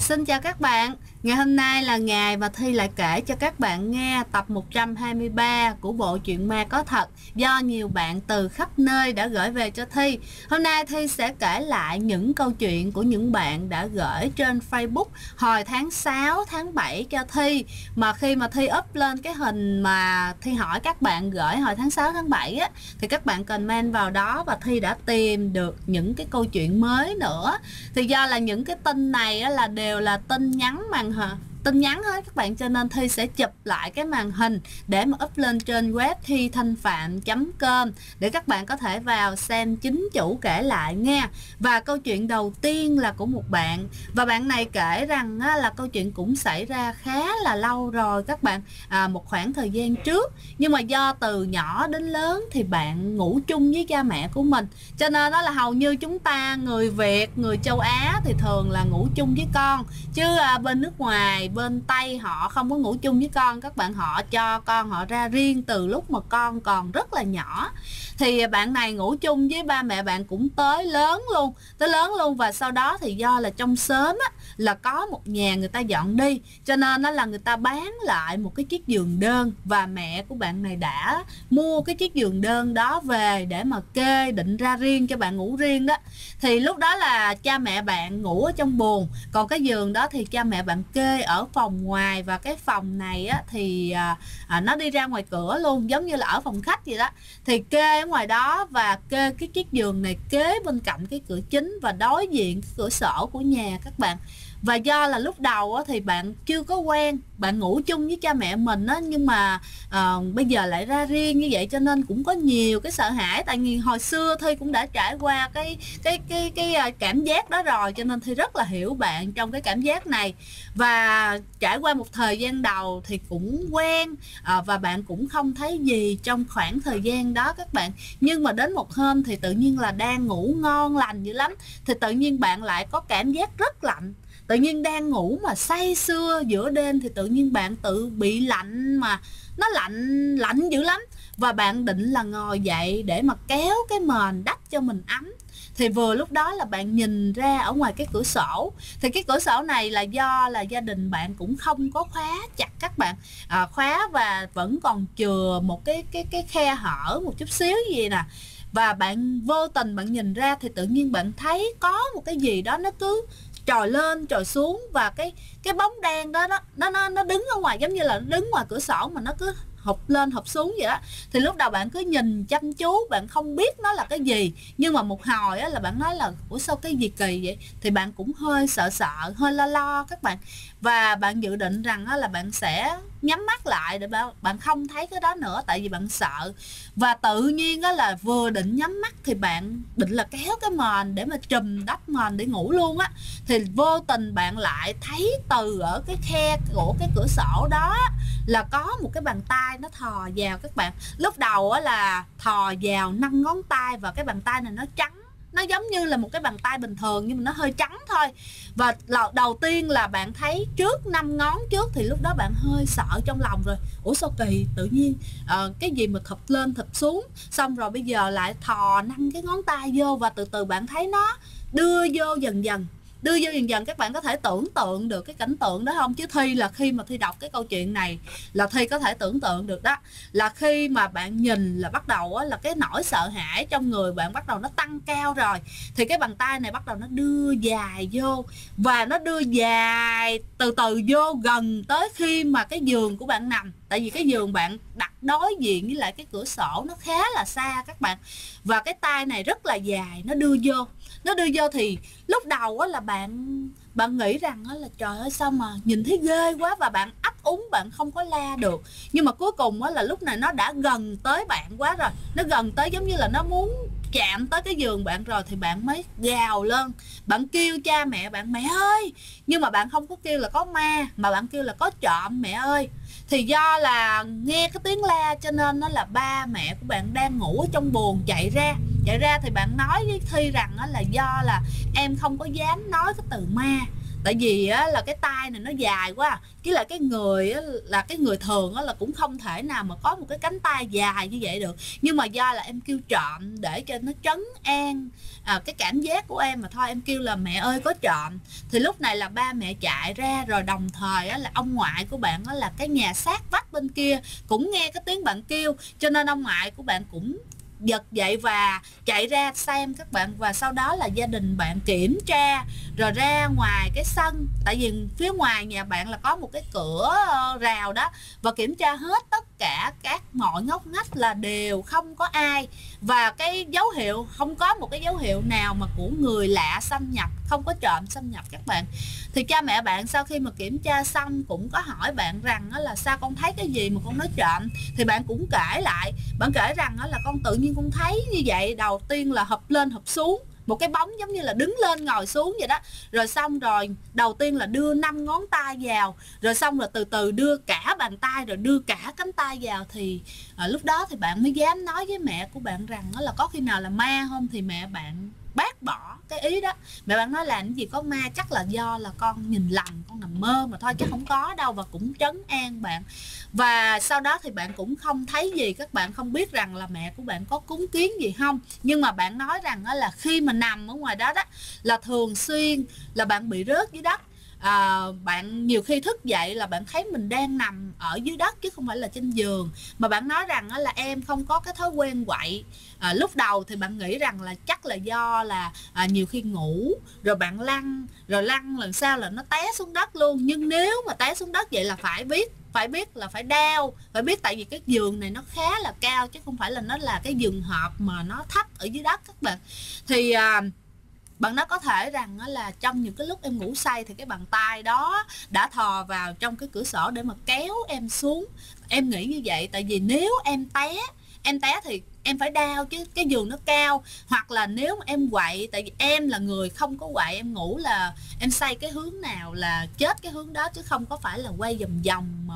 Xin chào các bạn. Ngày hôm nay là ngày mà Thi lại kể cho các bạn nghe tập 123 của bộ truyện ma có thật do nhiều bạn từ khắp nơi đã gửi về cho Thi. Hôm nay Thi sẽ kể lại những câu chuyện của những bạn đã gửi trên Facebook hồi tháng 6, tháng 7 cho Thi. Mà khi mà Thi up lên cái hình mà Thi hỏi các bạn gửi hồi tháng 6, tháng 7 á, thì các bạn comment vào đó và Thi đã tìm được những cái câu chuyện mới nữa. Thì do là những cái tin này á, là đều là tin nhắn tin nhắn hết các bạn, cho nên Thi sẽ chụp lại cái màn hình để mà up lên trên web thithanhpham.com để các bạn có thể vào xem chính chủ kể lại nha. Và câu chuyện đầu tiên là của một bạn, và bạn này kể rằng là câu chuyện cũng xảy ra khá là lâu rồi các bạn, một khoảng thời gian trước, nhưng mà do từ nhỏ đến lớn thì bạn ngủ chung với cha mẹ của mình, cho nên đó là hầu như chúng ta người Việt, người châu Á thì thường là ngủ chung với con, chứ bên nước ngoài, bên Tây họ không có ngủ chung với con các bạn, họ cho con họ ra riêng từ lúc mà con còn rất là nhỏ. Thì bạn này ngủ chung với ba mẹ bạn cũng tới lớn luôn, và sau đó thì do là trong xóm á, là có một nhà người ta dọn đi, cho nên đó là người ta bán lại một cái chiếc giường đơn, và mẹ của bạn này đã mua cái chiếc giường đơn đó về để mà kê định ra riêng cho bạn ngủ riêng đó. Thì lúc đó là cha mẹ bạn ngủ ở trong buồng, còn cái giường đó thì cha mẹ bạn kê ở phòng ngoài, và cái phòng này á, thì nó đi ra ngoài cửa luôn, giống như là ở phòng khách vậy đó. Thì kê ở ngoài đó và kê cái chiếc giường này kế bên cạnh cái cửa chính và đối diện cái cửa sổ của nhà các bạn. Và do là lúc đầu á, thì bạn chưa có quen, bạn ngủ chung với cha mẹ mình á, nhưng mà bây giờ lại ra riêng như vậy cho nên cũng có nhiều cái sợ hãi, tại vì hồi xưa Thi cũng đã trải qua cái cảm giác đó rồi, cho nên Thi rất là hiểu bạn trong cái cảm giác này. Và trải qua một thời gian đầu thì cũng quen, và bạn cũng không thấy gì trong khoảng thời gian đó các bạn. Nhưng mà đến một hôm thì tự nhiên là đang ngủ ngon lành dữ lắm, thì tự nhiên bạn lại có cảm giác rất lạnh. Tự nhiên đang ngủ mà say sưa giữa đêm thì tự nhiên bạn tự bị lạnh, mà nó lạnh dữ lắm. Và bạn định là ngồi dậy để mà kéo cái mền đắp cho mình ấm. Thì vừa lúc đó là bạn nhìn ra ở ngoài cái cửa sổ, thì cái cửa sổ này là do là gia đình bạn cũng không có khóa chặt các bạn, khóa và vẫn còn chừa một cái khe hở một chút xíu gì nè. Và bạn vô tình bạn nhìn ra thì tự nhiên bạn thấy có một cái gì đó nó cứ trồi lên trồi xuống, và cái bóng đen đó nó đứng ở ngoài, giống như là nó đứng ngoài cửa sổ mà nó cứ hụp lên hụp xuống vậy đó. Thì lúc đầu bạn cứ nhìn chăm chú, bạn không biết nó là cái gì, nhưng mà một hồi á, là bạn nói là ủa sao cái gì kỳ vậy, thì bạn cũng hơi sợ, hơi lo các bạn. Và bạn dự định rằng á, là bạn sẽ nhắm mắt lại để bạn không thấy cái đó nữa, tại vì bạn sợ. Và tự nhiên á, là vừa định nhắm mắt thì bạn định là kéo cái mền để mà trùm đắp mền để ngủ luôn á, thì vô tình bạn lại thấy từ ở cái khe của cái cửa sổ đó là có một cái bàn tay nó thò vào các bạn. Lúc đầu á, là thò vào 5 ngón tay, và cái bàn tay này nó trắng, nó giống như là một cái bàn tay bình thường nhưng mà nó hơi trắng thôi. Và đầu tiên là bạn thấy trước 5 ngón trước, thì lúc đó bạn hơi sợ trong lòng rồi, ủa sao kỳ, tự nhiên cái gì mà thụp lên thụp xuống, xong rồi bây giờ lại thò 5 cái ngón tay vô, và từ từ bạn thấy nó đưa vô dần dần. Các bạn có thể tưởng tượng được cái cảnh tượng đó không? Chứ Thi là khi mà Thi đọc cái câu chuyện này là Thi có thể tưởng tượng được đó, là khi mà bạn nhìn là bắt đầu á, là cái nỗi sợ hãi trong người bạn bắt đầu nó tăng cao rồi, thì cái bàn tay này bắt đầu nó đưa dài vô, và nó đưa dài từ từ vô gần tới khi mà cái giường của bạn nằm, tại vì cái giường bạn đặt đối diện với lại cái cửa sổ nó khá là xa các bạn, và cái tay này rất là dài, nó đưa vô. Thì lúc đầu á, là bạn nghĩ rằng á, là trời ơi sao mà nhìn thấy ghê quá, và bạn ấp úng, bạn không có la được. Nhưng mà cuối cùng á, là lúc này nó đã gần tới bạn quá rồi, nó gần tới giống như là nó muốn chạm tới cái giường bạn rồi, thì bạn mới gào lên, bạn kêu cha mẹ bạn, mẹ ơi. Nhưng mà bạn không có kêu là có ma, mà bạn kêu là có trộm mẹ ơi. Thì do là nghe cái tiếng la cho nên nó là ba mẹ của bạn đang ngủ ở trong buồng chạy ra thì bạn nói với Thi rằng là do là em không có dám nói cái từ ma, tại vì á, là cái tay này nó dài quá, với lại cái người á, là cái người thường á, là cũng không thể nào mà có một cái cánh tay dài như vậy được. Nhưng mà do là em kêu trộm để cho nó trấn an cái cảm giác của em mà thôi, em kêu là mẹ ơi có trộm. Thì lúc này là ba mẹ chạy ra, rồi đồng thời á, là ông ngoại của bạn á, là cái nhà sát vách bên kia cũng nghe cái tiếng bạn kêu, cho nên ông ngoại của bạn cũng giật dậy và chạy ra xem các bạn. Và sau đó là gia đình bạn kiểm tra rồi ra ngoài cái sân, tại vì phía ngoài nhà bạn là có một cái cửa rào đó, và kiểm tra hết tất cả các mọi ngóc ngách là đều không có ai, và cái dấu hiệu không có một cái dấu hiệu nào mà của người lạ xâm nhập, không có trộm xâm nhập các bạn. Thì cha mẹ bạn sau khi mà kiểm tra xong cũng có hỏi bạn rằng là sao con thấy cái gì mà con nói trộm. Thì bạn cũng kể lại, bạn kể rằng là con tự nhiên con thấy như vậy, đầu tiên là hụp lên hụp xuống, một cái bóng giống như là đứng lên ngồi xuống vậy đó, rồi xong rồi đầu tiên là đưa 5 ngón tay vào, rồi xong rồi từ từ đưa cả bàn tay, rồi đưa cả cánh tay vào. Thì lúc đó thì bạn mới dám nói với mẹ của bạn rằng là có khi nào là ma không. Thì mẹ bạn bác bỏ cái ý đó. Mẹ bạn nói là cái gì có ma, chắc là do là con nhìn lầm, con nằm mơ mà thôi, chứ không có đâu, và cũng trấn an bạn. Và sau đó thì bạn cũng không thấy gì, các bạn không biết rằng là mẹ của bạn có cúng kiến gì không. Nhưng mà bạn nói rằng là khi mà nằm ở ngoài đó là thường xuyên là bạn bị rớt dưới đất. Bạn nhiều khi thức dậy là bạn thấy mình đang nằm ở dưới đất chứ không phải là trên giường. Mà bạn nói rằng là em không có cái thói quen quậy. Lúc đầu thì bạn nghĩ rằng là chắc là do là nhiều khi ngủ rồi bạn lăn, rồi lăn lần sau là nó té xuống đất luôn. Nhưng nếu mà té xuống đất vậy là phải biết là phải đau, phải biết, tại vì cái giường này nó khá là cao chứ không phải là nó là cái giường hộp mà nó thấp ở dưới đất các bạn. Thì bạn nói có thể rằng là trong những cái lúc em ngủ say thì cái bàn tay đó đã thò vào trong cái cửa sổ để mà kéo em xuống. Em nghĩ như vậy, tại vì nếu em té thì em phải đau chứ, cái giường nó cao. Hoặc là nếu mà em quậy, tại vì em là người không có quậy, em ngủ là em xoay cái hướng nào là chết cái hướng đó, chứ không có phải là quay vòng vòng mà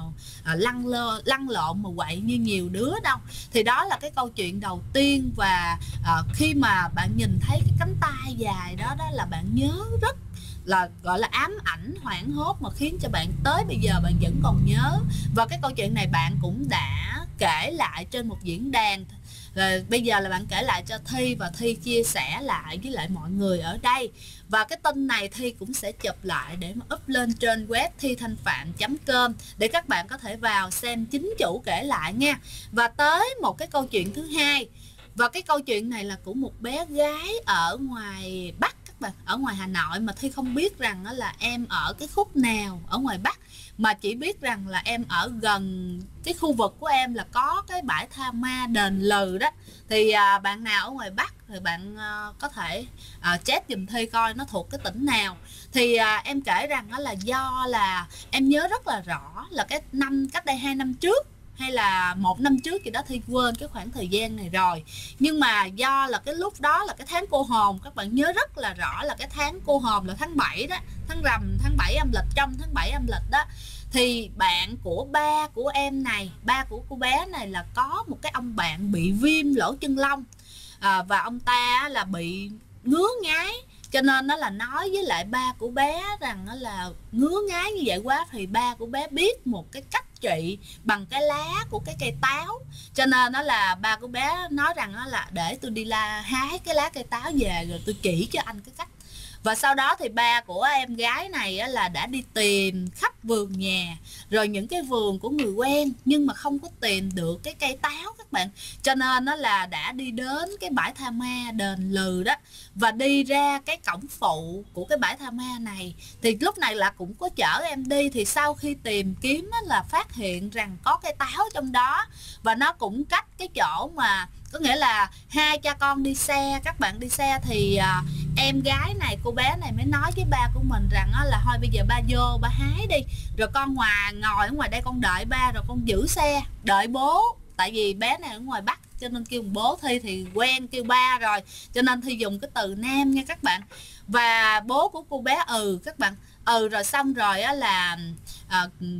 lăn lộn mà quậy như nhiều đứa đâu. Thì đó là cái câu chuyện đầu tiên. Và khi mà bạn nhìn thấy cái cánh tay dài đó là bạn nhớ rất là gọi là ám ảnh, hoảng hốt, mà khiến cho bạn tới bây giờ bạn vẫn còn nhớ. Và cái câu chuyện này bạn cũng đã kể lại trên một diễn đàn. Rồi bây giờ là bạn kể lại cho Thi, và Thi chia sẻ lại với lại mọi người ở đây. Và cái tin này Thi cũng sẽ chụp lại để mà up lên trên web thithanhpham.com để các bạn có thể vào xem chính chủ kể lại nha. Và tới một cái câu chuyện thứ hai. Và cái câu chuyện này là của một bé gái ở ngoài Bắc các bạn, ở ngoài Hà Nội, mà Thi không biết rằng là em ở cái khúc nào ở ngoài Bắc, mà chỉ biết rằng là em ở gần cái khu vực của em là có cái bãi tha ma Đền Lừ đó. Thì bạn nào ở ngoài Bắc thì bạn có thể check giùm Thi coi nó thuộc cái tỉnh nào. Thì em kể rằng là do là em nhớ rất là rõ là cái năm cách đây 2 năm trước hay là 1 năm trước gì đó, Thi quên cái khoảng thời gian này rồi. Nhưng mà do là cái lúc đó là cái tháng cô hồn, các bạn nhớ rất là rõ là cái tháng cô hồn là tháng 7 đó, tháng Rằm, tháng 7 âm lịch, trong tháng 7 âm lịch đó. Thì bạn của ba của em này, ba của cô bé này là có một cái ông bạn bị viêm lỗ chân lông, và ông ta là bị ngứa ngáy, cho nên nó là nói với lại ba của bé rằng là ngứa ngáy như vậy quá. Thì ba của bé biết một cái cách trị bằng cái lá của cái cây táo, cho nên nó là ba của bé nói rằng là để tôi đi hái cái lá cây táo về rồi tôi chỉ cho anh cái cách. Và sau đó thì ba của em gái này là đã đi tìm khắp vườn nhà, rồi những cái vườn của người quen, nhưng mà không có tìm được cái cây táo các bạn. Cho nên nó là đã đi đến cái bãi tha ma Đền Lừ đó, và đi ra cái cổng phụ của cái bãi tha ma này. Thì lúc này là cũng có chở em đi. Thì sau khi tìm kiếm là phát hiện rằng có cây táo trong đó, và nó cũng cách cái chỗ mà, có nghĩa là hai cha con đi xe, các bạn đi xe. Thì em gái này, cô bé này mới nói với ba của mình rằng là thôi bây giờ ba vô ba hái đi, rồi con ngồi ở ngoài đây con đợi ba, rồi con giữ xe đợi bố. Tại vì bé này ở ngoài Bắc cho nên kêu bố, Thi thì quen kêu ba rồi, cho nên Thi dùng cái từ nam nha các bạn. Và bố của cô bé các bạn rồi xong rồi là bác bắt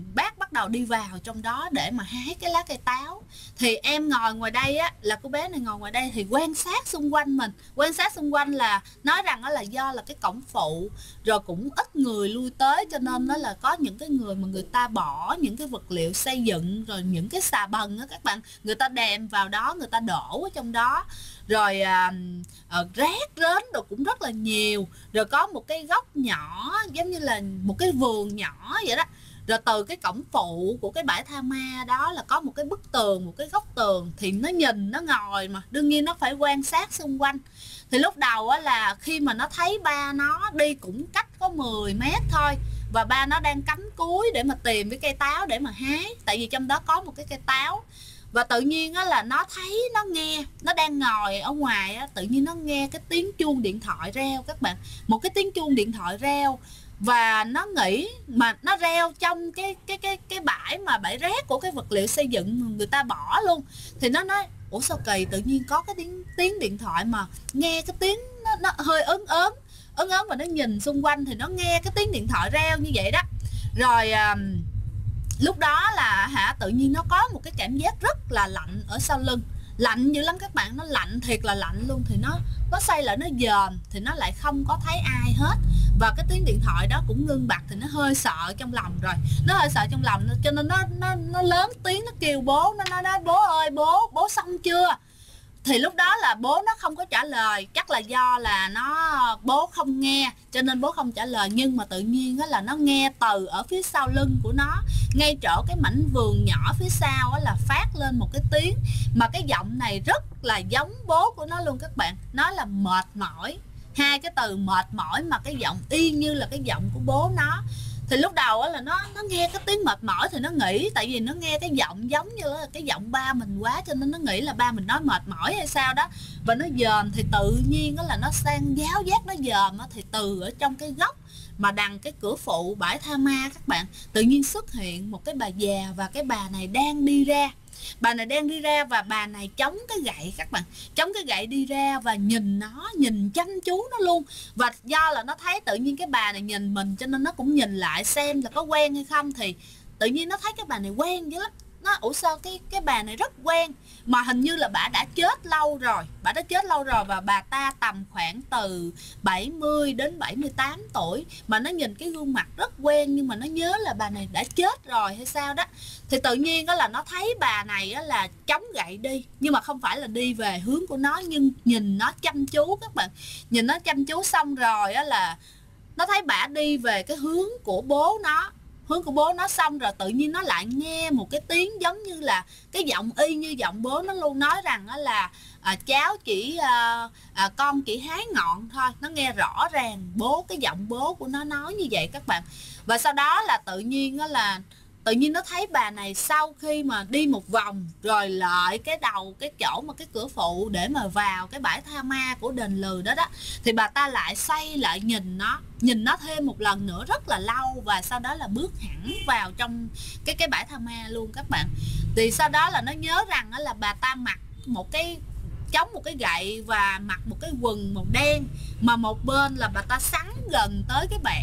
bắt đầu đi vào trong đó để mà hái cái lá cây táo. Thì em ngồi ngoài đây á, là cô bé này ngồi ngoài đây thì quan sát xung quanh mình. Quan sát xung quanh là nói rằng đó là do là cái cổng phụ rồi cũng ít người lui tới, cho nên đó là có những cái người mà người ta bỏ những cái vật liệu xây dựng rồi những cái xà bần á các bạn, người ta đem vào đó, người ta đổ ở trong đó. Rồi rác rến rồi cũng rất là nhiều. Rồi có một cái góc nhỏ giống như là một cái vườn nhỏ vậy đó. Rồi từ cái cổng phụ của cái bãi tha ma đó là có một cái bức tường, một cái góc tường. Thì nó nhìn, nó ngồi mà đương nhiên nó phải quan sát xung quanh. Thì lúc đầu á là khi mà nó thấy ba nó đi cũng cách có 10 mét thôi, và ba nó đang cắm cúi để mà tìm cái cây táo để mà hái, tại vì trong đó có một cái cây táo. Và tự nhiên á là nó thấy, nó nghe, nó đang ngồi ở ngoài á, tự nhiên nó nghe cái tiếng chuông điện thoại reo các bạn. Một cái tiếng chuông điện thoại reo. Và nó nghĩ mà nó reo trong cái bãi mà bãi rác của cái vật liệu xây dựng người ta bỏ luôn. Thì nó nói ủa sao kỳ, tự nhiên có cái tiếng điện thoại mà nghe cái tiếng nó hơi ớn ớn và nó nhìn xung quanh thì nó nghe cái tiếng điện thoại reo như vậy đó. Rồi lúc đó là tự nhiên nó có một cái cảm giác rất là lạnh ở sau lưng, lạnh dữ lắm các bạn, nó lạnh thiệt là lạnh luôn. Thì nó xoay lại nó dòm thì nó lại không có thấy ai hết, và cái tiếng điện thoại đó cũng ngưng bặt. Thì nó hơi sợ trong lòng rồi, nó hơi sợ trong lòng, cho nên nó lớn tiếng, nó kêu bố, nó nói bố ơi, bố xong chưa. Thì lúc đó là bố nó không có trả lời, chắc là do là bố không nghe cho nên bố không trả lời. Nhưng mà tự nhiên đó là nó nghe từ ở phía sau lưng của nó, ngay chỗ cái mảnh vườn nhỏ phía sau là phát lên một cái tiếng mà cái giọng này rất là giống bố của nó luôn các bạn. Nó là mệt mỏi, hai cái từ mệt mỏi mà cái giọng y như là cái giọng của bố nó. Thì lúc đầu là nó nghe cái tiếng mệt mỏi thì nó nghĩ, tại vì nó nghe cái giọng giống như là cái giọng ba mình quá, cho nên nó nghĩ là ba mình nói mệt mỏi hay sao đó. Và nó dòm thì tự nhiên là nó sang giáo giác, nó dòm thì từ ở trong cái góc mà đằng cái cửa phụ bãi tha ma các bạn, tự nhiên xuất hiện một cái bà già, và cái bà này đang đi ra. Bà này đang đi ra và bà này chống cái gậy các bạn, chống cái gậy đi ra và nhìn nó, nhìn chăm chú nó luôn. Và do là nó thấy tự nhiên cái bà này nhìn mình cho nên nó cũng nhìn lại xem là có quen hay không. Thì tự nhiên nó thấy cái bà này quen dữ lắm. Nó ủa sao cái bà này rất quen, mà hình như là bà đã chết lâu rồi, và bà ta tầm khoảng từ 70 đến 78 tuổi, mà nó nhìn cái gương mặt rất quen, nhưng mà nó nhớ là bà này đã chết rồi hay sao đó. Thì tự nhiên đó là nó thấy bà này đó là chống gậy đi, nhưng mà không phải là đi về hướng của nó, nhưng nhìn nó chăm chú các bạn, nhìn nó chăm chú. Xong rồi đó là nó thấy bà đi về cái hướng của bố nó, xong rồi tự nhiên nó lại nghe một cái tiếng giống như là cái giọng y như giọng bố nó luôn, nói rằng đó là cháu chỉ con chỉ hái ngọn thôi. Nó nghe rõ ràng cái giọng bố của nó nói như vậy các bạn. Và sau đó là tự nhiên nó thấy bà này sau khi mà đi một vòng rồi lại cái chỗ mà cái cửa phụ để mà vào cái bãi tha ma của đền Lừ đó, thì bà ta lại xoay lại nhìn nó thêm một lần nữa rất là lâu, và sau đó là bước hẳn vào trong cái bãi tha ma luôn các bạn. Thì sau đó là nó nhớ rằng là bà ta mặc chống một cái gậy và mặc một cái quần màu đen, mà một bên là bà ta sắn gần tới cái bạn,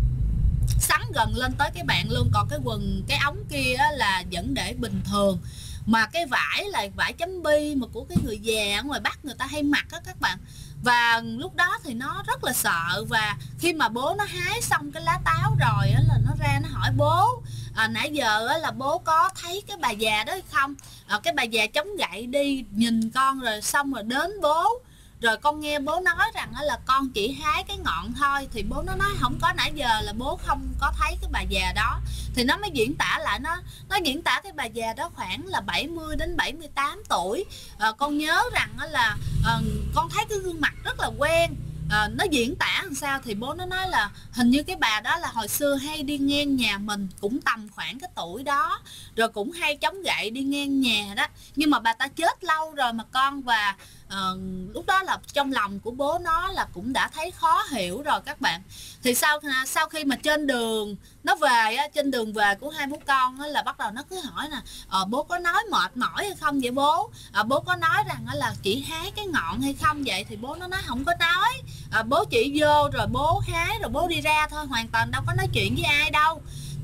sắn gần lên tới cái bạn luôn, còn cái ống kia là vẫn để bình thường. Mà cái vải là vải chấm bi mà của cái người già ở ngoài Bắc người ta hay mặc á các bạn. Và lúc đó thì nó rất là sợ, và khi mà bố nó hái xong cái lá táo rồi là nó ra nó hỏi bố nãy giờ là bố có thấy cái bà già đó hay không. Cái bà già chống gậy đi nhìn con rồi xong rồi đến bố, rồi con nghe bố nói rằng là con chỉ hái cái ngọn thôi. Thì bố nó nói không có, nãy giờ là bố không có thấy cái bà già đó. Thì nó mới diễn tả lại, nó diễn tả cái bà già đó khoảng là 70 đến 78 tuổi. Con nhớ rằng là con thấy cái gương mặt rất là quen. Nó diễn tả làm sao thì bố nó nói là hình như cái bà đó là hồi xưa hay đi ngang nhà mình, cũng tầm khoảng cái tuổi đó, rồi cũng hay chống gậy đi ngang nhà đó. Nhưng mà bà ta chết lâu rồi mà con. Và lúc đó là trong lòng của bố nó là cũng đã thấy khó hiểu rồi các bạn. Thì sau khi mà trên đường nó về trên đường về của hai bố con là bắt đầu nó cứ hỏi nè, bố có nói mệt mỏi hay không vậy bố? Bố có nói rằng là chỉ hái cái ngọn hay không vậy? Thì bố nó nói không có nói, bố chỉ vô rồi bố hái rồi bố đi ra thôi, hoàn toàn đâu có nói chuyện với ai đâu.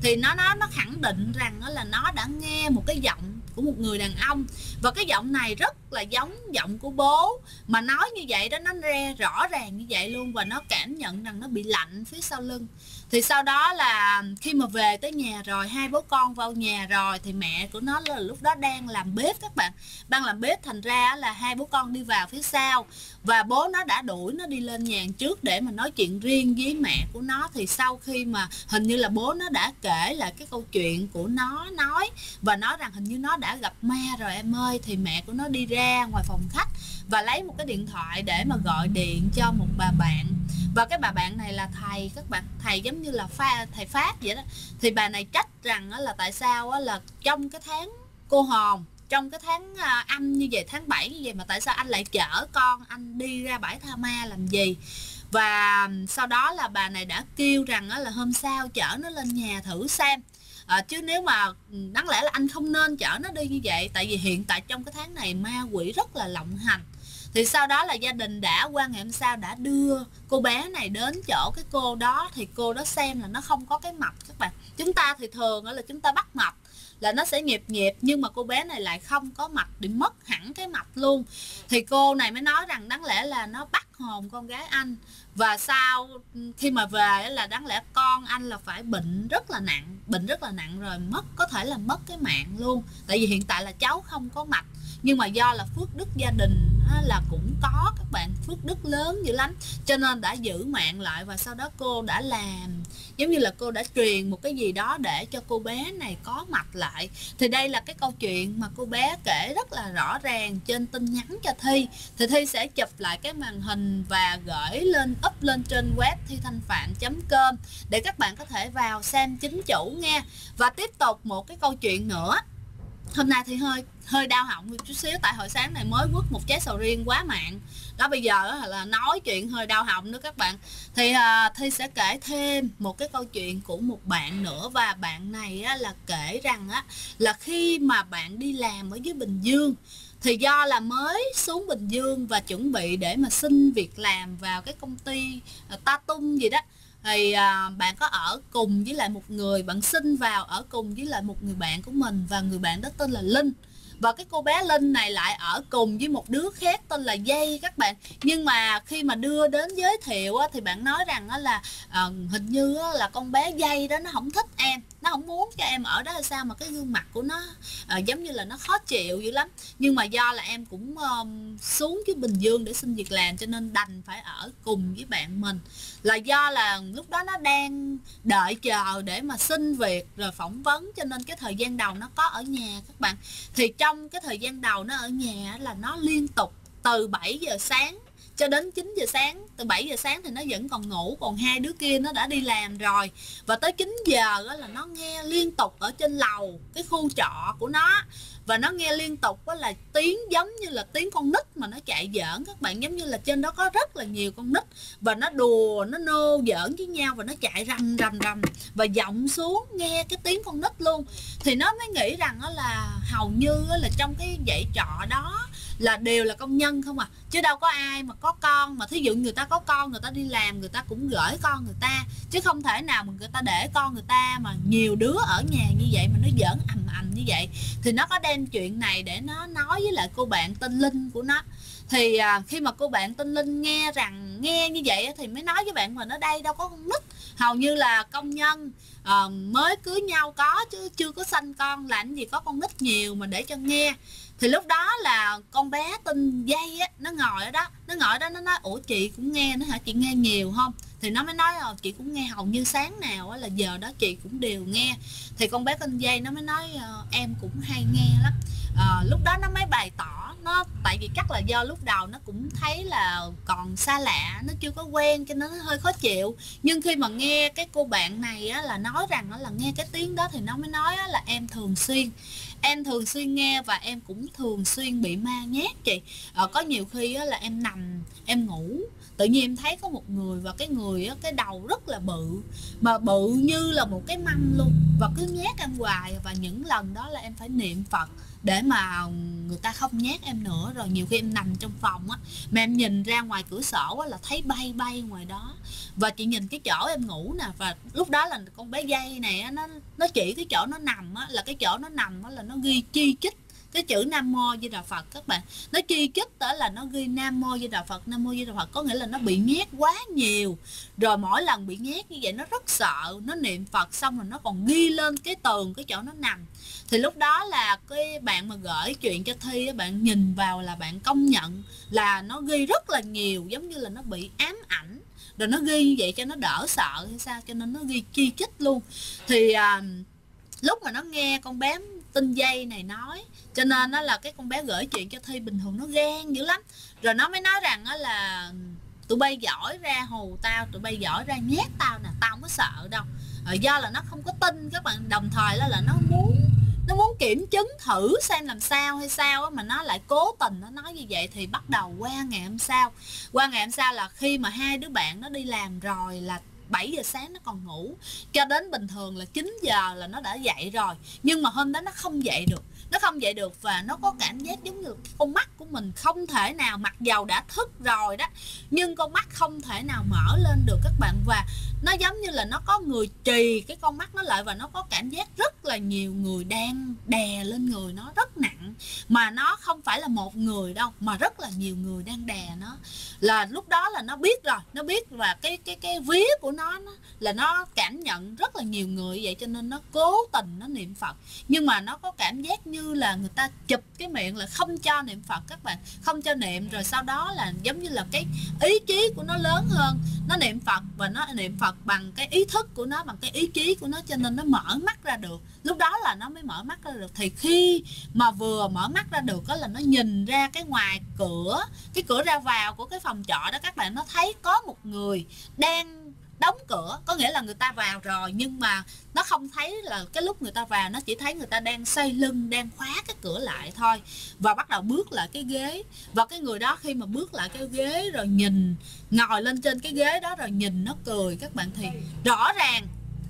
thì nó khẳng định rằng đó là nó đã nghe một cái giọng của một người đàn ông, và cái giọng này rất là giống giọng của bố, mà nói như vậy đó, nó nghe rõ ràng như vậy luôn, và nó cảm nhận rằng nó bị lạnh phía sau lưng. Thì sau đó là khi mà về tới nhà rồi, hai bố con vào nhà rồi, thì mẹ của nó là lúc đó đang làm bếp các bạn, đang làm bếp, thành ra là hai bố con đi vào phía sau, và bố nó đã đuổi nó đi lên nhà trước để mà nói chuyện riêng với mẹ của nó. Thì sau khi mà hình như là bố nó đã kể lại cái câu chuyện của nó nói, và nói rằng hình như nó đã gặp ma rồi em ơi, thì mẹ của nó đi ra ngoài phòng khách và lấy một cái điện thoại để mà gọi điện cho một bà bạn. Và cái bà bạn này là thầy các bạn, thầy giống như là thầy Pháp vậy đó. Thì bà này trách rằng là tại sao là trong cái tháng cô hồn, trong cái tháng âm như vậy, tháng 7 như vậy, mà tại sao anh lại chở con anh đi ra bãi tha ma làm gì. Và sau đó là bà này đã kêu rằng là hôm sau chở nó lên nhà thử xem. Chứ nếu mà đáng lẽ là anh không nên chở nó đi như vậy, tại vì hiện tại trong cái tháng này ma quỷ rất là lộng hành. Thì sau đó là gia đình đã qua ngày hôm sau đã đưa cô bé này đến chỗ cái cô đó, thì cô đó xem là nó không có cái mập các bạn. Chúng ta thì thường là chúng ta bắt mập là nó sẽ nhịp nhịp, nhưng mà cô bé này lại không có mập, bị mất hẳn cái mập luôn. Thì cô này mới nói rằng đáng lẽ là nó bắt hồn con gái anh, và sau khi mà về là đáng lẽ con anh là phải bệnh rất là nặng rồi, có thể là mất cái mạng luôn. Tại vì hiện tại là cháu không có mạch, nhưng mà do là phước đức gia đình là cũng có các bạn, phước đức lớn dữ lắm, cho nên đã giữ mạng lại. Và sau đó cô đã làm giống như là cô đã truyền một cái gì đó để cho cô bé này có mặt lại. Thì đây là cái câu chuyện mà cô bé kể rất là rõ ràng trên tin nhắn cho Thi. Thì Thi sẽ chụp lại cái màn hình và gửi lên, up lên trên web thithanphphạm.com để các bạn có thể vào xem chính chủ nghe. Và tiếp tục một cái câu chuyện nữa. Hôm nay thì hơi đau họng một chút xíu, tại hồi sáng này mới quất một trái sầu riêng quá mạng đó, bây giờ là nói chuyện hơi đau họng nữa các bạn. Thì Thi sẽ kể thêm một cái câu chuyện của một bạn nữa, và bạn này là kể rằng là khi mà bạn đi làm ở dưới Bình Dương, thì do là mới xuống Bình Dương và chuẩn bị để mà xin việc làm vào cái công ty Ta Tung gì đó, thì bạn có ở cùng với lại một người, bạn xin vào ở cùng với lại một người bạn của mình, và người bạn đó tên là Linh. Và cái cô bé Linh này lại ở cùng với một đứa khác tên là Dây các bạn. Nhưng mà khi mà đưa đến giới thiệu thì bạn nói rằng là hình như là con bé Dây đó nó không thích em, nó không muốn cho em ở đó hay sao, mà cái gương mặt của nó giống như là nó khó chịu dữ lắm. Nhưng mà do là em cũng xuống dưới Bình Dương để xin việc làm, cho nên đành phải ở cùng với bạn mình. Là do là lúc đó nó đang đợi chờ để mà xin việc rồi phỏng vấn, cho nên cái thời gian đầu nó có ở nhà các bạn. Thì trong cái thời gian đầu nó ở nhà là nó liên tục từ 7 giờ sáng cho đến 9 giờ sáng. Từ 7 giờ sáng thì nó vẫn còn ngủ, còn hai đứa kia nó đã đi làm rồi. Và tới 9 giờ là nó nghe liên tục ở trên lầu cái khu trọ của nó, và nó nghe liên tục là tiếng giống như là tiếng con nít mà nó chạy giỡn các bạn, giống như là trên đó có rất là nhiều con nít, và nó đùa, nó nô giỡn với nhau, và nó chạy rầm rầm rầm và vọng xuống nghe cái tiếng con nít luôn. Thì nó mới nghĩ rằng là hầu như là trong cái dãy trọ đó là đều là công nhân không à, chứ đâu có ai mà có con. Mà thí dụ người ta có con, người ta đi làm, người ta cũng gửi con người ta, chứ không thể nào mà người ta để con người ta mà nhiều đứa ở nhà như vậy mà nó giỡn ầm ầm như vậy. Thì nó có đem chuyện này để nó nói với lại cô bạn tên Linh của nó. Thì khi mà cô bạn tên Linh nghe như vậy thì mới nói với bạn mình, ở đây đâu có con nít, hầu như là công nhân mới cưới nhau có, chứ chưa có sanh con, làm gì có con nít nhiều mà để cho nghe. Thì lúc đó là con bé tên Dây nó ngồi ở đó, nó nói ủa chị cũng nghe nữa hả, chị nghe nhiều không? Thì nó mới nói chị cũng nghe, hầu như sáng nào là giờ đó chị cũng đều nghe. Thì con bé tên Dây nó mới nói em cũng hay nghe lắm. Lúc đó nó mới bày tỏ nó, tại vì chắc là do lúc đầu nó cũng thấy là còn xa lạ, nó chưa có quen cho nên nó hơi khó chịu. Nhưng khi mà nghe cái cô bạn này là nói rằng là nghe cái tiếng đó, thì nó mới nói là em thường xuyên nghe và em cũng thường xuyên bị ma nhát chị. Có nhiều khi á, là em nằm em ngủ, tự nhiên em thấy có một người, và cái người á, cái đầu rất là bự, mà bự như là một cái mâm luôn, và cứ nhát em hoài. Và những lần đó là em phải niệm Phật để mà người ta không nhát em nữa. Rồi nhiều khi em nằm trong phòng á, mà em nhìn ra ngoài cửa sổ á, là thấy bay bay ngoài đó. Và chị nhìn cái chỗ em ngủ nè, và lúc đó là con bé dây này á, nó chỉ cái chỗ nó nằm á, là cái chỗ nó nằm á, là nó ghi chi chít cái chữ Nam Mô Di Đà Phật các bạn. Nó chi chít đó là nó ghi Nam Mô Di Đà Phật, Nam Mô Di Đà Phật, có nghĩa là nó bị nhét quá nhiều. Rồi mỗi lần bị nhét như vậy nó rất sợ, nó niệm Phật xong rồi nó còn ghi lên cái tường cái chỗ nó nằm. Thì lúc đó là cái bạn mà gửi chuyện cho Thi á, bạn nhìn vào là bạn công nhận là nó ghi rất là nhiều, giống như là nó bị ám ảnh. Rồi nó ghi như vậy cho nó đỡ sợ hay sao, cho nên nó ghi chi chít luôn. Thì lúc mà nó nghe con bé tên dây này nói, cho nên nó là cái con bé gửi chuyện cho Thi, bình thường nó ghen dữ lắm. Rồi nó mới nói rằng á là tụi bay giỏi ra hù tao, tụi bay giỏi ra nhát tao nè, tao không có sợ đâu. Do là nó không có tin các bạn, đồng thời là nó muốn kiểm chứng thử xem làm sao hay sao á, mà nó lại cố tình nó nói như vậy. Thì bắt đầu qua ngày hôm sau là khi mà hai đứa bạn nó đi làm rồi, là 7 giờ sáng nó còn ngủ, cho đến bình thường là 9 giờ là nó đã dậy rồi. Nhưng mà hôm đó nó không dậy được, và nó có cảm giác giống như con mắt của mình không thể nào, mặc dầu đã thức rồi đó, nhưng con mắt không thể nào mở lên được các bạn. Và nó giống như là nó có người trì cái con mắt nó lại, và nó có cảm giác rất là nhiều người đang đè lên người nó rất nặng. Mà nó không phải là một người đâu, mà rất là nhiều người đang đè nó. Là lúc đó là nó biết rồi, nó biết, và cái vía của nó là nó cảm nhận rất là nhiều người vậy, cho nên nó cố tình nó niệm Phật. Nhưng mà nó có cảm giác như là người ta chụp cái miệng là không cho niệm Phật các bạn, không cho niệm. Rồi sau đó là giống như là cái ý chí của nó lớn hơn, nó niệm Phật, và nó niệm Phật bằng cái ý thức của nó, bằng cái ý chí của nó, cho nên nó mở mắt ra được. Lúc đó là nó mới mở mắt ra được. Thì khi mà vừa mở mắt ra được đó, là nó nhìn ra cái ngoài cửa, cái cửa ra vào của cái phòng trọ đó các bạn, nó thấy có một người đang đóng cửa. Có nghĩa là người ta vào rồi, nhưng mà nó không thấy là cái lúc người ta vào, nó chỉ thấy người ta đang xoay lưng, đang khóa cái cửa lại thôi. Và bắt đầu bước lại cái ghế. Và cái người đó khi mà bước lại cái ghế rồi nhìn, ngồi lên trên cái ghế đó rồi nhìn nó cười các bạn, thì rõ ràng,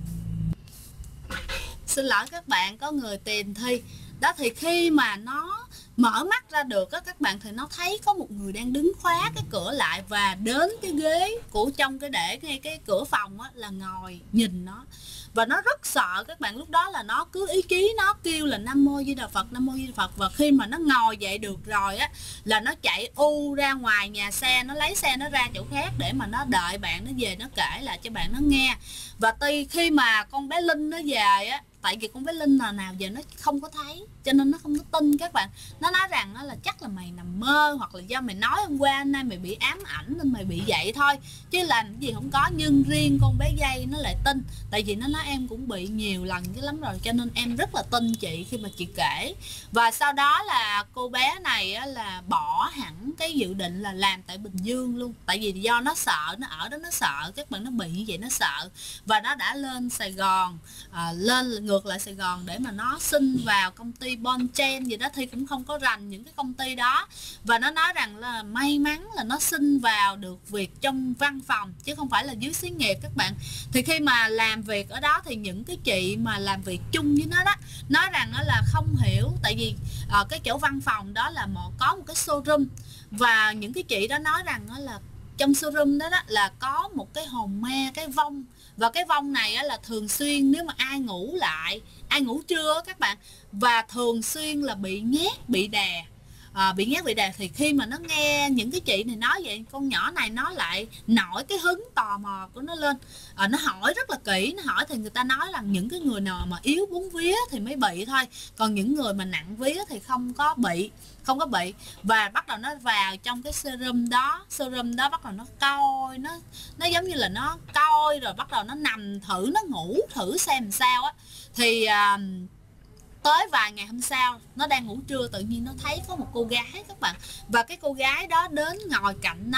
xin lỗi các bạn, có người tìm Thi đó. Thì khi mà nó mở mắt ra được á các bạn, thì nó thấy có một người đang đứng khóa cái cửa lại, và đến cái ghế của trong cái để ngay cái cửa phòng á, là ngồi nhìn nó. Và nó rất sợ các bạn. Lúc đó là nó cứ ý chí nó kêu là Nam Mô Di Đà Phật, Nam Mô Di Đà Phật. Và khi mà nó ngồi dậy được rồi á, là nó chạy ra ngoài nhà xe, nó lấy xe nó ra chỗ khác để mà nó đợi bạn nó về, nó kể lại cho bạn nó nghe. Và khi mà con bé Linh nó về á, tại vì con bé Linh nào giờ nó không có thấy, cho nên nó không có tin các bạn. Nó nói rằng là chắc là mày nằm mơ, hoặc là do mày nói hôm qua nay mày bị ám ảnh nên mày bị vậy thôi, chứ làm gì không có. Nhưng riêng con bé Dây nó lại tin, tại vì nó nói em cũng bị nhiều lần chứ lắm rồi, cho nên em rất là tin chị khi mà chị kể. Và sau đó là cô bé này á, là bỏ hẳn cái dự định là làm tại Bình Dương luôn. Tại vì do nó sợ, nó ở đó nó sợ các bạn, nó bị như vậy nó sợ. Và nó đã lên Sài Gòn, lên ngược lại Sài Gòn để mà nó xin vào công ty Bon Chen gì đó. Thì cũng không có rành những cái công ty đó. Và nó nói rằng là may mắn là nó xin vào được việc trong văn phòng, chứ không phải là dưới xí nghiệp các bạn. Thì khi mà làm việc ở đó thì những cái chị mà làm việc chung với nó đó nói rằng đó là không hiểu. Tại vì cái chỗ văn phòng đó là có một cái showroom, và những cái chị đó nói rằng đó là trong showroom đó, là có một cái hồn ma, cái vong. Và cái vong này là thường xuyên nếu mà ai ngủ lại, ai ngủ trưa các bạn, và thường xuyên là bị nhét, bị đè. Bị nhát bị đè. Thì khi mà nó nghe những cái chị này nói vậy, con nhỏ này nó lại nổi cái hứng tò mò của nó lên. Nó hỏi rất là kỹ. Nó hỏi thì người ta nói là những cái người nào mà yếu bún vía thì mới bị thôi, còn những người mà nặng vía thì không có bị. Và bắt đầu nó vào trong cái showroom đó bắt đầu nó coi, nó giống như là nó coi, rồi bắt đầu nó nằm thử, nó ngủ thử xem sao á. Thì tới vài ngày hôm sau, nó đang ngủ trưa, tự nhiên nó thấy có một cô gái các bạn. Và cái cô gái đó đến ngồi cạnh nó.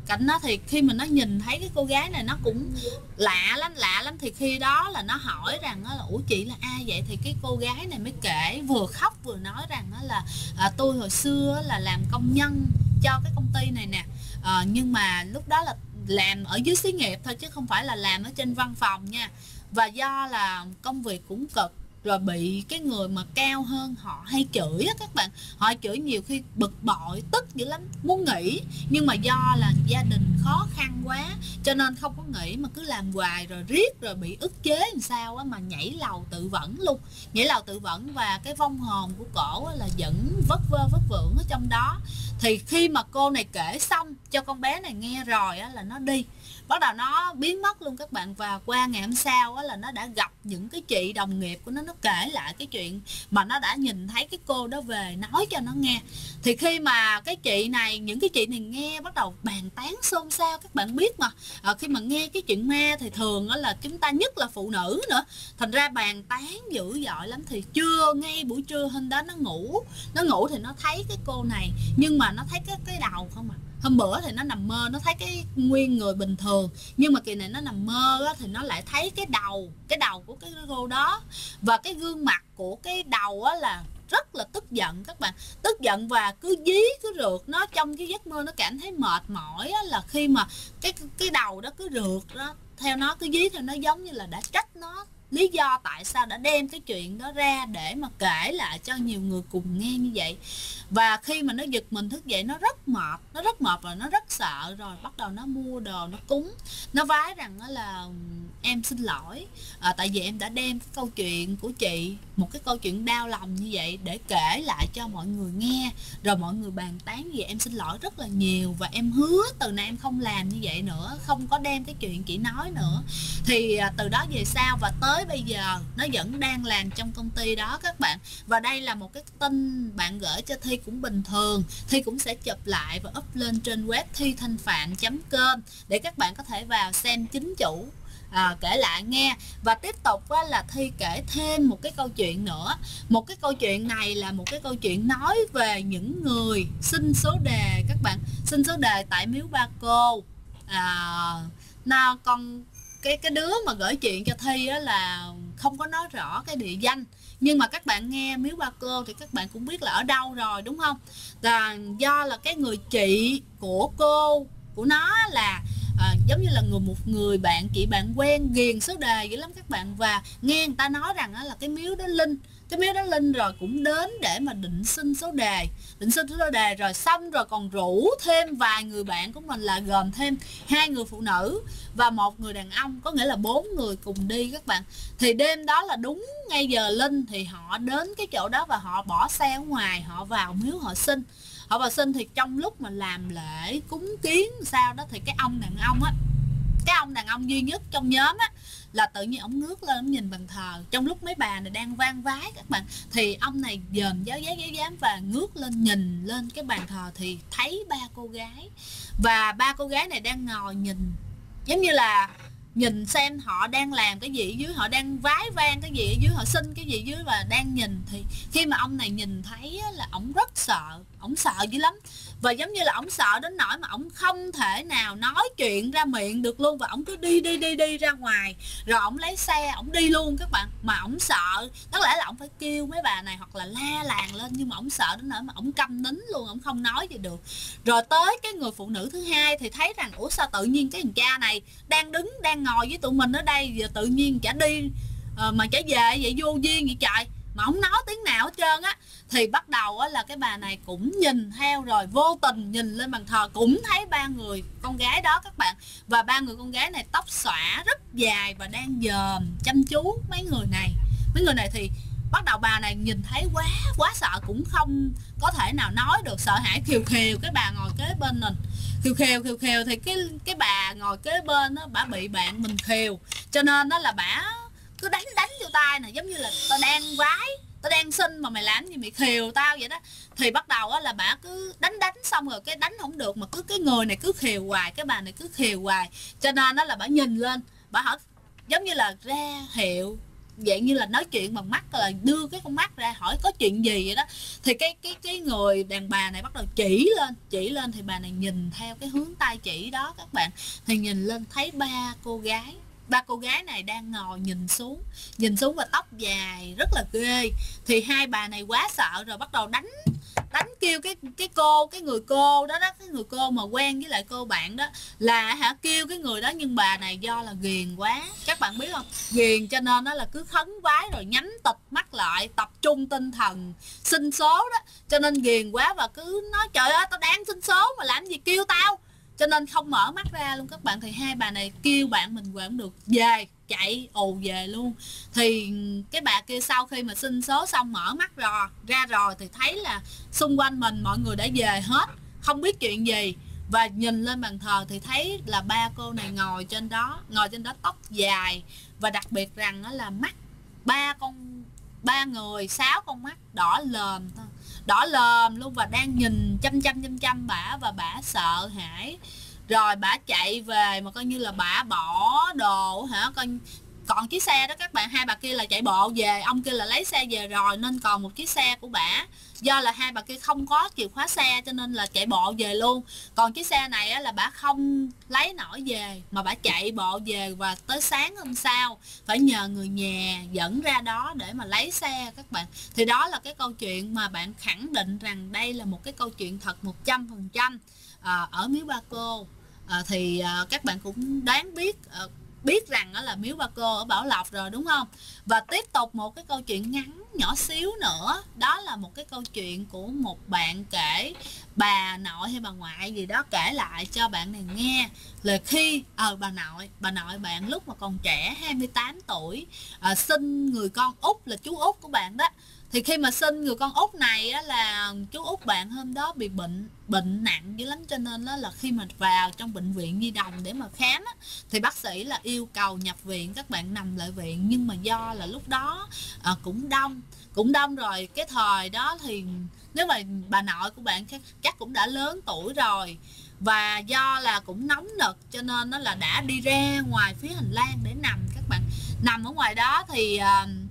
cạnh nó thì khi mà nó nhìn thấy cái cô gái này nó cũng lạ lắm thì khi đó là nó hỏi rằng là ủa chị là ai vậy, thì cái cô gái này mới kể, vừa khóc vừa nói rằng là tôi hồi xưa là làm công nhân cho cái công ty này nè, nhưng mà lúc đó là làm ở dưới xí nghiệp thôi chứ không phải là làm ở trên văn phòng nha, và do là công việc cũng cực, rồi bị cái người mà cao hơn họ hay chửi á các bạn, họ chửi nhiều khi bực bội tức dữ lắm, muốn nghỉ, nhưng mà do là gia đình khó khăn quá cho nên không có nghỉ mà cứ làm hoài, rồi riết rồi bị ức chế làm sao á mà nhảy lầu tự vẫn luôn, nhảy lầu tự vẫn, và cái vong hồn của cổ á là vẫn vất vơ vất vưởng ở trong đó. Thì khi mà cô này kể xong cho con bé này nghe rồi á là nó đi, bắt đầu nó biến mất luôn các bạn. Và qua ngày hôm sau á là nó đã gặp những cái chị đồng nghiệp của nó kể lại cái chuyện mà nó đã nhìn thấy cái cô đó về nói cho nó nghe. Thì khi mà cái chị này, những cái chị này nghe bắt đầu bàn tán xôn xao, các bạn biết mà, khi mà nghe cái chuyện ma thì thường là chúng ta, nhất là phụ nữ nữa, thành ra bàn tán dữ dội lắm. Thì ngay buổi trưa hôm đó nó ngủ thì nó thấy cái cô này, nhưng mà nó thấy cái đầu không à. Hôm bữa thì nó nằm mơ nó thấy cái nguyên người bình thường, nhưng mà kỳ này nó nằm mơ á, thì nó lại thấy cái đầu của cái cô đó, và cái gương mặt của cái đầu á là rất là tức giận các bạn, tức giận và cứ dí cứ rượt. Nó trong cái giấc mơ nó cảm thấy mệt mỏi á, là khi mà cái đầu đó cứ rượt đó theo nó, cứ dí theo nó, giống như là đã trách nó lý do tại sao đã đem cái chuyện đó ra để mà kể lại cho nhiều người cùng nghe như vậy. Và khi mà nó giật mình thức dậy, nó rất mệt và nó rất sợ, rồi bắt đầu nó mua đồ, nó cúng, nó vái rằng là em xin lỗi, tại vì em đã đem cái câu chuyện của chị, một cái câu chuyện đau lòng như vậy để kể lại cho mọi người nghe, rồi mọi người bàn tán gì, em xin lỗi rất là nhiều, và em hứa từ nay em không làm như vậy nữa, không có đem cái chuyện chị nói nữa. Thì từ đó về sau và tới bây giờ nó vẫn đang làm trong công ty đó các bạn. Và đây là một cái tin bạn gửi cho Thi cũng bình thường, Thi cũng sẽ chụp lại và up lên trên web thithanhphạn.com để các bạn có thể vào xem chính chủ kể lại nghe. Và tiếp tục là Thi kể thêm một cái câu chuyện nữa. Một cái câu chuyện này là một cái câu chuyện nói về những người xin số đề các bạn, xin số đề tại miếu Ba Cô. Cái đứa mà gửi chuyện cho Thi á là không có nói rõ cái địa danh, nhưng mà các bạn nghe miếu Ba Cô thì các bạn cũng biết là ở đâu rồi đúng không? Là do là cái người chị của cô của nó là giống như là một người bạn chị bạn quen ghiền số đề dữ lắm các bạn. Và nghe người ta nói rằng là cái miếu đó linh rồi cũng đến để mà định xin số đề, rồi xong rồi còn rủ thêm vài người bạn của mình, là gồm thêm 2 người phụ nữ và 1 người đàn ông, có nghĩa là 4 người cùng đi các bạn. Thì đêm đó là đúng ngay giờ linh thì họ đến cái chỗ đó và họ bỏ xe ở ngoài, họ vào miếu họ xin. Thì trong lúc mà làm lễ cúng kiến sao đó thì cái ông đàn ông duy nhất trong nhóm á là tự nhiên ông ngước lên, ông nhìn bàn thờ trong lúc mấy bà này đang vang vái các bạn. Thì ông này dòm giáo dám và ngước lên nhìn lên cái bàn thờ thì thấy 3 cô gái, và 3 cô gái này đang ngồi nhìn, giống như là nhìn xem họ đang làm cái gì ở dưới, họ đang vái vang cái gì ở dưới, họ xin cái gì ở dưới và đang nhìn. Thì khi mà ông này nhìn thấy là ổng rất sợ, ổng sợ dữ lắm, và giống như là ổng sợ đến nỗi mà ổng không thể nào nói chuyện ra miệng được luôn, và ổng cứ đi ra ngoài, rồi ổng lấy xe ổng đi luôn các bạn. Mà ổng sợ, đáng lẽ là ổng phải kêu mấy bà này hoặc là la làng lên, nhưng mà ổng sợ đến nỗi mà ổng câm nín luôn, ổng không nói gì được. Rồi tới cái người phụ nữ thứ hai thì thấy rằng ủa sao tự nhiên cái thằng cha này đang ngồi với tụi mình ở đây, giờ tự nhiên chả đi mà chả về vậy, vô duyên vậy trời, mà không nói tiếng nào hết trơn á. Thì bắt đầu á là cái bà này cũng nhìn theo, rồi vô tình nhìn lên bàn thờ cũng thấy 3 người con gái đó các bạn. Và 3 người con gái này tóc xõa rất dài và đang dòm chăm chú mấy người này. Thì bắt đầu bà này nhìn thấy quá sợ, cũng không có thể nào nói được, sợ hãi khều cái bà ngồi kế bên mình. Khều thì cái bà ngồi kế bên đó, bà bị bạn mình khều, cho nên đó là bà cứ đánh vô tay nè, giống như là tao đang vái, tao đang xin mà mày làm gì mày khều tao vậy đó. Thì bắt đầu á là bà cứ đánh xong rồi cái đánh không được, mà cứ cái người này cứ khều hoài, cái bà này cứ khều hoài, cho nên đó là bà nhìn lên, bà hỏi giống như là ra hiệu dạng như là nói chuyện bằng mắt, là đưa cái con mắt ra hỏi có chuyện gì vậy đó. Thì cái người đàn bà này bắt đầu chỉ lên thì bà này nhìn theo cái hướng tay chỉ đó các bạn, thì nhìn lên thấy ba cô gái này đang ngồi nhìn xuống và tóc dài rất là ghê. Thì hai bà này quá sợ rồi bắt đầu đánh kêu cái người cô đó, cái người cô mà quen với lại cô bạn đó là kêu cái người đó. Nhưng bà này do là ghiền quá, các bạn biết không, ghiền cho nên nó là cứ khấn vái rồi nhắm tịt mắt lại, tập trung tinh thần xin số đó, cho nên ghiền quá và cứ nói trời ơi tao đang xin số mà làm gì kêu tao, cho nên không mở mắt ra luôn các bạn. Thì hai bà này kêu bạn mình về không được, về chạy ù về luôn. Thì cái bà kia sau khi mà xin số xong mở mắt ra rồi thì thấy là xung quanh mình mọi người đã về hết, không biết chuyện gì, và nhìn lên bàn thờ thì thấy là ba cô này ngồi trên đó tóc dài, và đặc biệt rằng đó là mắt ba người 6 con mắt đỏ lòm luôn, và đang nhìn chăm bả, và bả sợ hãi. Rồi bả chạy về mà coi như là bả bỏ đồ còn chiếc xe đó các bạn. Hai bà kia là chạy bộ về, ông kia là lấy xe về rồi, nên còn một chiếc xe của bả. Do là hai bà kia không có chìa khóa xe cho nên là chạy bộ về luôn. Còn chiếc xe này á, là bả không lấy nổi về mà bả chạy bộ về, và tới sáng hôm sau phải nhờ người nhà dẫn ra đó để mà lấy xe các bạn. Thì đó là cái câu chuyện mà bạn khẳng định rằng đây là một cái câu chuyện thật 100% ở Miếu Ba Cô. Thì các bạn cũng đoán biết rằng đó là Miếu Ba Cô ở Bảo Lộc rồi đúng không? Và tiếp tục một cái câu chuyện ngắn nhỏ xíu nữa, đó là một cái câu chuyện của một bạn kể, bà nội hay bà ngoại gì đó kể lại cho bạn này nghe, là khi bà nội bạn lúc mà còn trẻ 28 tuổi sinh người con út, là chú út của bạn đó. Thì khi mà sinh người con út này á, là chú út bạn hôm đó bị bệnh nặng dữ lắm, cho nên đó là khi mà vào trong bệnh viện Nhi Đồng để mà khám á, thì bác sĩ là yêu cầu nhập viện, các bạn nằm lại viện. Nhưng mà do là lúc đó cũng đông rồi, cái thời đó thì nếu mà bà nội của bạn chắc cũng đã lớn tuổi rồi, và do là cũng nóng nực cho nên nó là đã đi ra ngoài phía hành lang để nằm. Các bạn nằm ở ngoài đó thì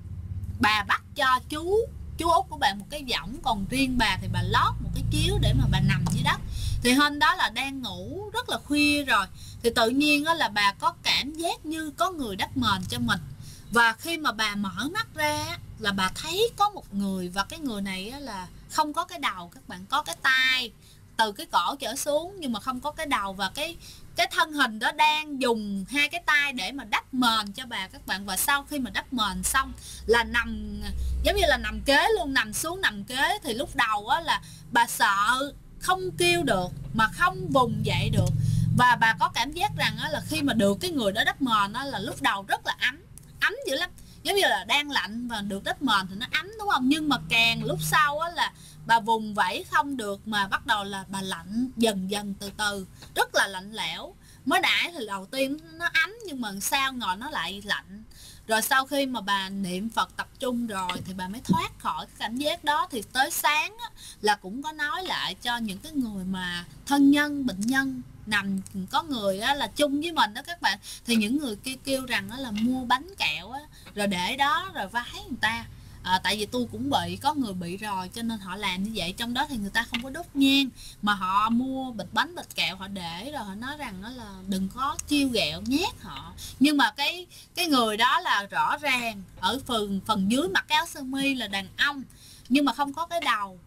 bà bắt cho chú út của bạn một cái võng, còn riêng bà thì bà lót một cái chiếu để mà bà nằm dưới đất. Thì hôm đó là đang ngủ rất là khuya rồi, thì tự nhiên đó là bà có cảm giác như có người đắp mền cho mình. Và khi mà bà mở mắt ra là bà thấy có một người, và cái người này là không có cái đầu các bạn, có cái tai từ cái cổ trở xuống nhưng mà không có cái đầu, và cái thân hình đó đang dùng hai cái tay để mà đắp mền cho bà các bạn. Và sau khi mà đắp mền xong là nằm giống như là nằm kế luôn, nằm xuống nằm kế. Thì lúc đầu á là bà sợ không kêu được mà không vùng dậy được, và bà có cảm giác rằng á là khi mà được cái người đó đắp mền á là lúc đầu rất là ấm dữ lắm, giống như là đang lạnh và được đắp mền thì nó ấm đúng không. Nhưng mà càng lúc sau á là bà vùng vẫy không được, mà bắt đầu là bà lạnh dần từ từ, rất là lạnh lẽo. Mới nãy thì đầu tiên nó ấm nhưng mà sau ngồi nó lại lạnh. Rồi sau khi mà bà niệm Phật tập trung rồi thì bà mới thoát khỏi cái cảm giác đó. Thì tới sáng á, là cũng có nói lại cho những cái người mà thân nhân, bệnh nhân nằm có người á, là chung với mình đó các bạn. Thì những người kia kêu rằng á, là mua bánh kẹo á, rồi để đó rồi vái người ta. Tại vì tôi cũng có người bị rồi cho nên họ làm như vậy. Trong đó thì người ta không có đốt nhang mà họ mua bịch bánh bịch kẹo họ để, rồi họ nói rằng đó là đừng có trêu ghẹo nhát họ. Nhưng mà cái người đó là rõ ràng ở phần dưới mặc cái áo sơ mi là đàn ông nhưng mà không có cái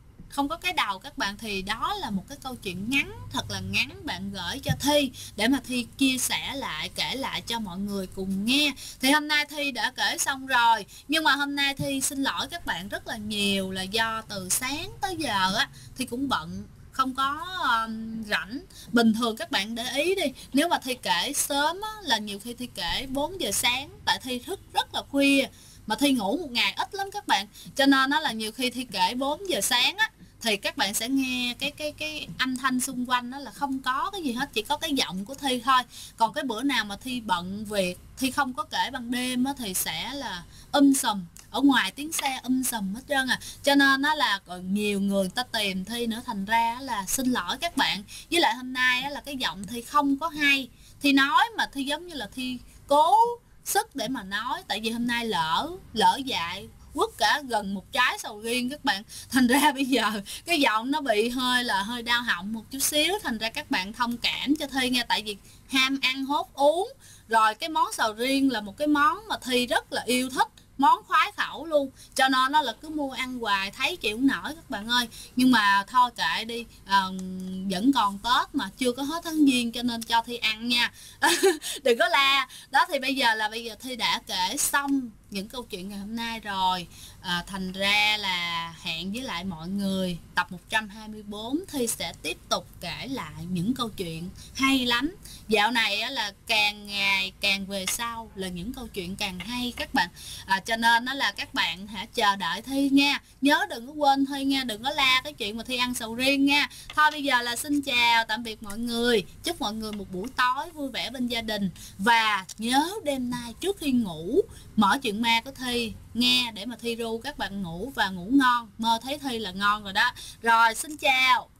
đầu các bạn. Thì đó là một cái câu chuyện ngắn, thật là ngắn, bạn gửi cho Thi để mà Thi chia sẻ lại, kể lại cho mọi người cùng nghe. Thì hôm nay Thi đã kể xong rồi, nhưng mà hôm nay Thi xin lỗi các bạn rất là nhiều, là do từ sáng tới giờ á Thi cũng bận, không có rảnh. Bình thường các bạn để ý đi, nếu mà Thi kể sớm á, là nhiều khi Thi kể 4 giờ sáng, tại Thi thức rất là khuya, mà Thi ngủ một ngày ít lắm các bạn, cho nên nó là nhiều khi Thi kể 4 giờ sáng á thì các bạn sẽ nghe cái âm thanh xung quanh đó là không có cái gì hết, chỉ có cái giọng của Thi thôi. Còn cái bữa nào mà Thi bận việc, Thi không có kể ban đêm á, thì sẽ là sùm ở ngoài tiếng xe sùm hết trơn cho nên nó là còn nhiều người ta tìm Thi nữa, thành ra là xin lỗi các bạn. Với lại hôm nay là cái giọng Thi không có hay, Thi nói mà Thi giống như là Thi cố sức để mà nói, tại vì hôm nay lỡ dại quất cả gần một trái sầu riêng các bạn, thành ra bây giờ cái giọng nó bị hơi đau họng một chút xíu, thành ra các bạn thông cảm cho Thi nha, tại vì ham ăn hốt uống, rồi cái món sầu riêng là một cái món mà Thi rất là yêu thích, món khoái khẩu luôn, cho nên nó là cứ mua ăn hoài thấy chịu không nổi các bạn ơi. Nhưng mà thôi kệ đi, vẫn còn Tết mà, chưa có hết tháng Giêng cho nên cho Thi ăn nha. Đừng có la đó. Thì bây giờ Thi đã kể xong những câu chuyện ngày hôm nay rồi, thành ra là hẹn với lại mọi người tập 124 Thi sẽ tiếp tục kể lại những câu chuyện hay lắm. Dạo này á, là càng ngày càng về sau là những câu chuyện càng hay các bạn, cho nên đó là các bạn hãy chờ đợi Thi nha, nhớ đừng có quên Thi nha, đừng có la cái chuyện mà Thi ăn sầu riêng nha. Thôi bây giờ là xin chào tạm biệt mọi người, chúc mọi người một buổi tối vui vẻ bên gia đình, và nhớ đêm nay trước khi ngủ mở chuyện ma của Thi nghe để mà Thi ru các bạn ngủ và ngủ ngon, mơ thấy Thi là ngon rồi đó. Rồi xin chào.